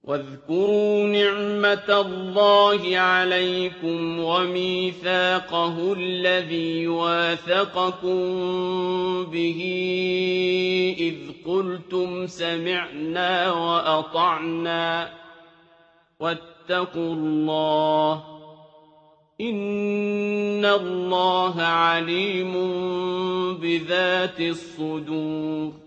وَاذْكُرُوا نِعْمَةَ اللَّهِ عَلَيْكُمْ وَمِيثَاقَهُ الَّذِي وَاثَقَكُم بِهِ إِذْ قُلْتُمْ سَمِعْنَا وَأَطَعْنَا ۖ وَاتَّقُوا اللَّهَ ۚ إِنَّ اللَّهَ عَلِيمٌ بِذَاتِ الصُّدُورِ